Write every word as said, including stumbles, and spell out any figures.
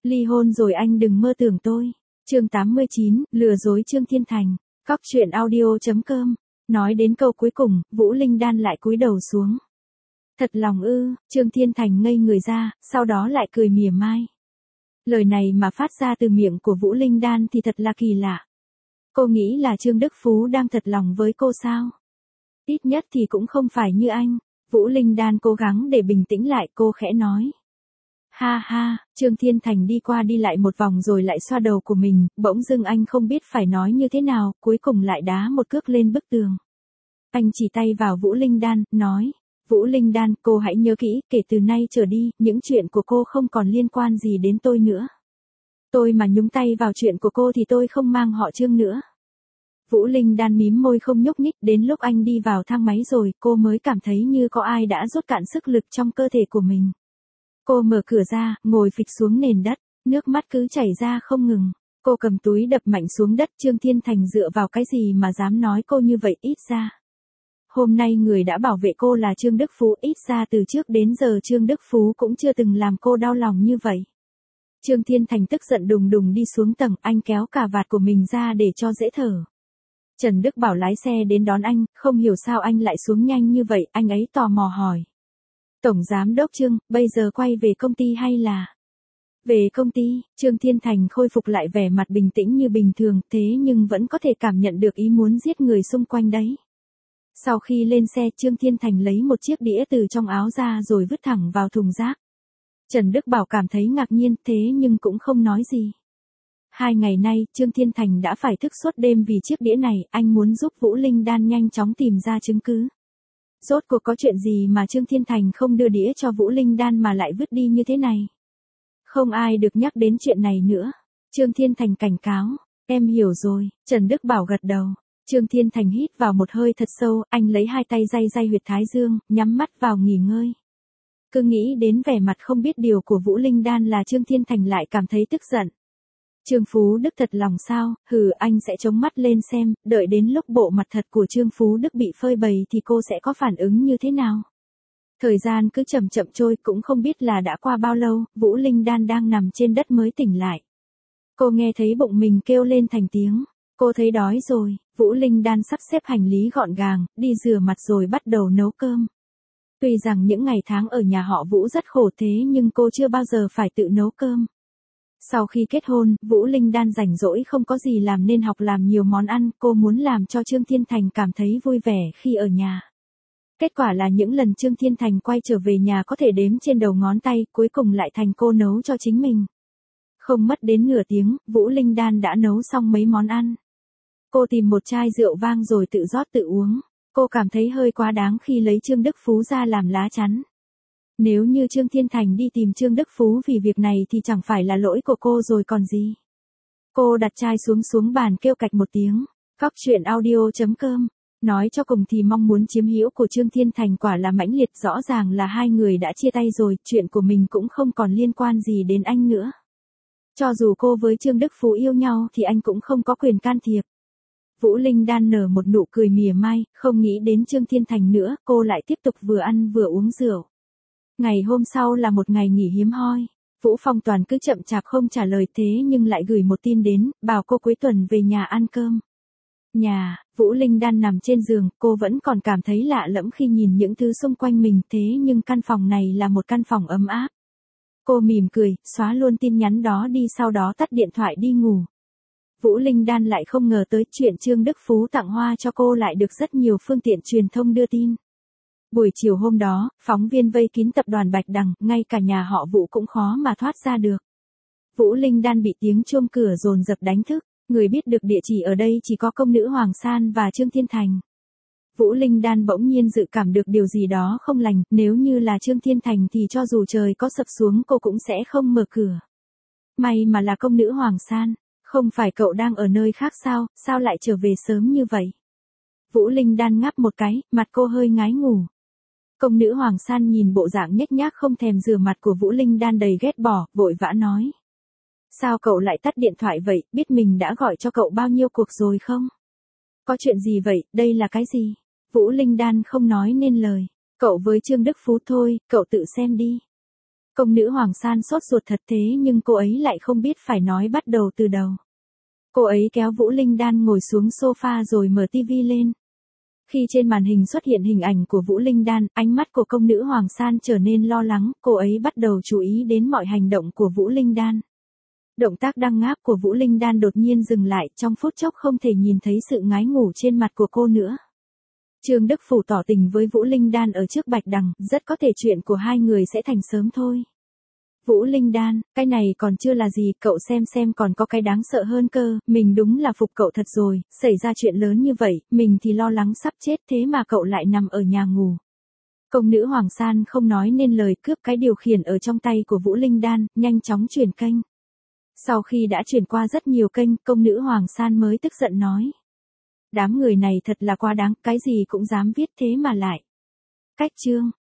Ly hôn rồi anh đừng mơ tưởng tôi. Chương tám mươi chín, lừa dối Trương Thiên Thành. Cóc truyện audio chấm com. Nói đến câu cuối cùng, Vũ Linh Đan lại cúi đầu xuống. Thật lòng ư? Trương Thiên Thành ngây người ra, sau đó lại cười mỉa mai. Lời này mà phát ra từ miệng của Vũ Linh Đan thì thật là kỳ lạ. Cô nghĩ là Trương Đức Phú đang thật lòng với cô sao? Ít nhất thì cũng không phải như anh. Vũ Linh Đan cố gắng để bình tĩnh lại, cô khẽ nói. Ha ha, Trương Thiên Thành đi qua đi lại một vòng rồi lại xoa đầu của mình, bỗng dưng anh không biết phải nói như thế nào, cuối cùng lại đá một cước lên bức tường. Anh chỉ tay vào Vũ Linh Đan, nói. Vũ Linh Đan, cô hãy nhớ kỹ, kể từ nay trở đi, những chuyện của cô không còn liên quan gì đến tôi nữa. Tôi mà nhúng tay vào chuyện của cô thì tôi không mang họ Trương nữa. Vũ Linh Đan mím môi không nhúc nhích, đến lúc anh đi vào thang máy rồi, cô mới cảm thấy như có ai đã rút cạn sức lực trong cơ thể của mình. Cô mở cửa ra, ngồi phịch xuống nền đất, nước mắt cứ chảy ra không ngừng. Cô cầm túi đập mạnh xuống đất. Trương Thiên Thành dựa vào cái gì mà dám nói cô như vậy? Ít ra hôm nay người đã bảo vệ cô là Trương Đức Phú, ít ra từ trước đến giờ Trương Đức Phú cũng chưa từng làm cô đau lòng như vậy. Trương Thiên Thành tức giận đùng đùng đi xuống tầng, anh kéo cà vạt của mình ra để cho dễ thở. Trần Đức Bảo lái xe đến đón anh, không hiểu sao anh lại xuống nhanh như vậy, anh ấy tò mò hỏi. Tổng Giám đốc Trương, bây giờ quay về công ty hay là... Về công ty, Trương Thiên Thành khôi phục lại vẻ mặt bình tĩnh như bình thường, thế nhưng vẫn có thể cảm nhận được ý muốn giết người xung quanh đấy. Sau khi lên xe, Trương Thiên Thành lấy một chiếc đĩa từ trong áo ra rồi vứt thẳng vào thùng rác. Trần Đức Bảo cảm thấy ngạc nhiên, thế nhưng cũng không nói gì. Hai ngày nay, Trương Thiên Thành đã phải thức suốt đêm vì chiếc đĩa này, anh muốn giúp Vũ Linh Đan nhanh chóng tìm ra chứng cứ. Rốt cuộc có chuyện gì mà Trương Thiên Thành không đưa đĩa cho Vũ Linh Đan mà lại vứt đi như thế này? Không ai được nhắc đến chuyện này nữa. Trương Thiên Thành cảnh cáo. Em hiểu rồi. Trần Đức Bảo gật đầu. Trương Thiên Thành hít vào một hơi thật sâu, anh lấy hai tay day day huyệt thái dương, nhắm mắt vào nghỉ ngơi. Cứ nghĩ đến vẻ mặt không biết điều của Vũ Linh Đan là Trương Thiên Thành lại cảm thấy tức giận. Trương Phú Đức thật lòng sao? Hừ, anh sẽ chống mắt lên xem, đợi đến lúc bộ mặt thật của Trương Phú Đức bị phơi bày thì cô sẽ có phản ứng như thế nào? Thời gian cứ chậm chậm trôi, cũng không biết là đã qua bao lâu, Vũ Linh Đan đang nằm trên đất mới tỉnh lại. Cô nghe thấy bụng mình kêu lên thành tiếng. Cô thấy đói rồi. Vũ Linh Đan sắp xếp hành lý gọn gàng, đi rửa mặt rồi bắt đầu nấu cơm. Tuy rằng những ngày tháng ở nhà họ Vũ rất khổ thế nhưng cô chưa bao giờ phải tự nấu cơm. Sau khi kết hôn, Vũ Linh Đan rảnh rỗi không có gì làm nên học làm nhiều món ăn, cô muốn làm cho Trương Thiên Thành cảm thấy vui vẻ khi ở nhà. Kết quả là những lần Trương Thiên Thành quay trở về nhà có thể đếm trên đầu ngón tay, cuối cùng lại thành cô nấu cho chính mình. Không mất đến nửa tiếng, Vũ Linh Đan đã nấu xong mấy món ăn. Cô tìm một chai rượu vang rồi tự rót tự uống. Cô cảm thấy hơi quá đáng khi lấy Trương Đức Phú ra làm lá chắn. Nếu như Trương Thiên Thành đi tìm Trương Đức Phú vì việc này thì chẳng phải là lỗi của cô rồi còn gì. Cô đặt chai xuống xuống bàn kêu cạch một tiếng. Cóc truyện audio chấm com. Nói cho cùng thì mong muốn chiếm hữu của Trương Thiên Thành quả là mãnh liệt, rõ ràng là hai người đã chia tay rồi, chuyện của mình cũng không còn liên quan gì đến anh nữa. Cho dù cô với Trương Đức Phú yêu nhau thì anh cũng không có quyền can thiệp. Vũ Linh Đan nở một nụ cười mỉa mai, không nghĩ đến Trương Thiên Thành nữa, cô lại tiếp tục vừa ăn vừa uống rượu. Ngày hôm sau là một ngày nghỉ hiếm hoi. Vũ Phong Toàn cứ chậm chạp không trả lời thế nhưng lại gửi một tin đến, bảo cô cuối tuần về nhà ăn cơm. Nhà, Vũ Linh Đan nằm trên giường, cô vẫn còn cảm thấy lạ lẫm khi nhìn những thứ xung quanh mình, thế nhưng căn phòng này là một căn phòng ấm áp. Cô mỉm cười, xóa luôn tin nhắn đó đi, sau đó tắt điện thoại đi ngủ. Vũ Linh Đan lại không ngờ tới chuyện Trương Đức Phú tặng hoa cho cô lại được rất nhiều phương tiện truyền thông đưa tin. Buổi chiều hôm đó, phóng viên vây kín tập đoàn Bạch Đằng, ngay cả nhà họ Vũ cũng khó mà thoát ra được. Vũ Linh Đan bị tiếng chuông cửa dồn dập đánh thức, người biết được địa chỉ ở đây chỉ có công nữ Hoàng San và Trương Thiên Thành. Vũ Linh Đan bỗng nhiên dự cảm được điều gì đó không lành, nếu như là Trương Thiên Thành thì cho dù trời có sập xuống cô cũng sẽ không mở cửa. May mà là công nữ Hoàng San, không phải cậu đang ở nơi khác sao, sao lại trở về sớm như vậy? Vũ Linh Đan ngáp một cái, mặt cô hơi ngái ngủ. Công nữ Hoàng San nhìn bộ dạng nhếch nhác không thèm rửa mặt của Vũ Linh Đan đầy ghét bỏ, vội vã nói. Sao cậu lại tắt điện thoại vậy, biết mình đã gọi cho cậu bao nhiêu cuộc rồi không? Có chuyện gì vậy, đây là cái gì? Vũ Linh Đan không nói nên lời. Cậu với Trương Đức Phú thôi, cậu tự xem đi. Công nữ Hoàng San sốt ruột thật thế nhưng cô ấy lại không biết phải nói bắt đầu từ đầu. Cô ấy kéo Vũ Linh Đan ngồi xuống sofa rồi mở tivi lên. Khi trên màn hình xuất hiện hình ảnh của Vũ Linh Đan, ánh mắt của công nữ Hoàng San trở nên lo lắng, cô ấy bắt đầu chú ý đến mọi hành động của Vũ Linh Đan. Động tác đăng ngáp của Vũ Linh Đan đột nhiên dừng lại, trong phút chốc không thể nhìn thấy sự ngái ngủ trên mặt của cô nữa. Trương Đức Phủ tỏ tình với Vũ Linh Đan ở trước Bạch Đằng, rất có thể chuyện của hai người sẽ thành sớm thôi. Vũ Linh Đan, cái này còn chưa là gì, cậu xem xem còn có cái đáng sợ hơn cơ, mình đúng là phục cậu thật rồi, xảy ra chuyện lớn như vậy, mình thì lo lắng sắp chết thế mà cậu lại nằm ở nhà ngủ. Công nữ Hoàng San không nói nên lời, cướp cái điều khiển ở trong tay của Vũ Linh Đan, nhanh chóng chuyển kênh. Sau khi đã chuyển qua rất nhiều kênh, công nữ Hoàng San mới tức giận nói. Đám người này thật là quá đáng, cái gì cũng dám viết thế mà lại. Cách chương.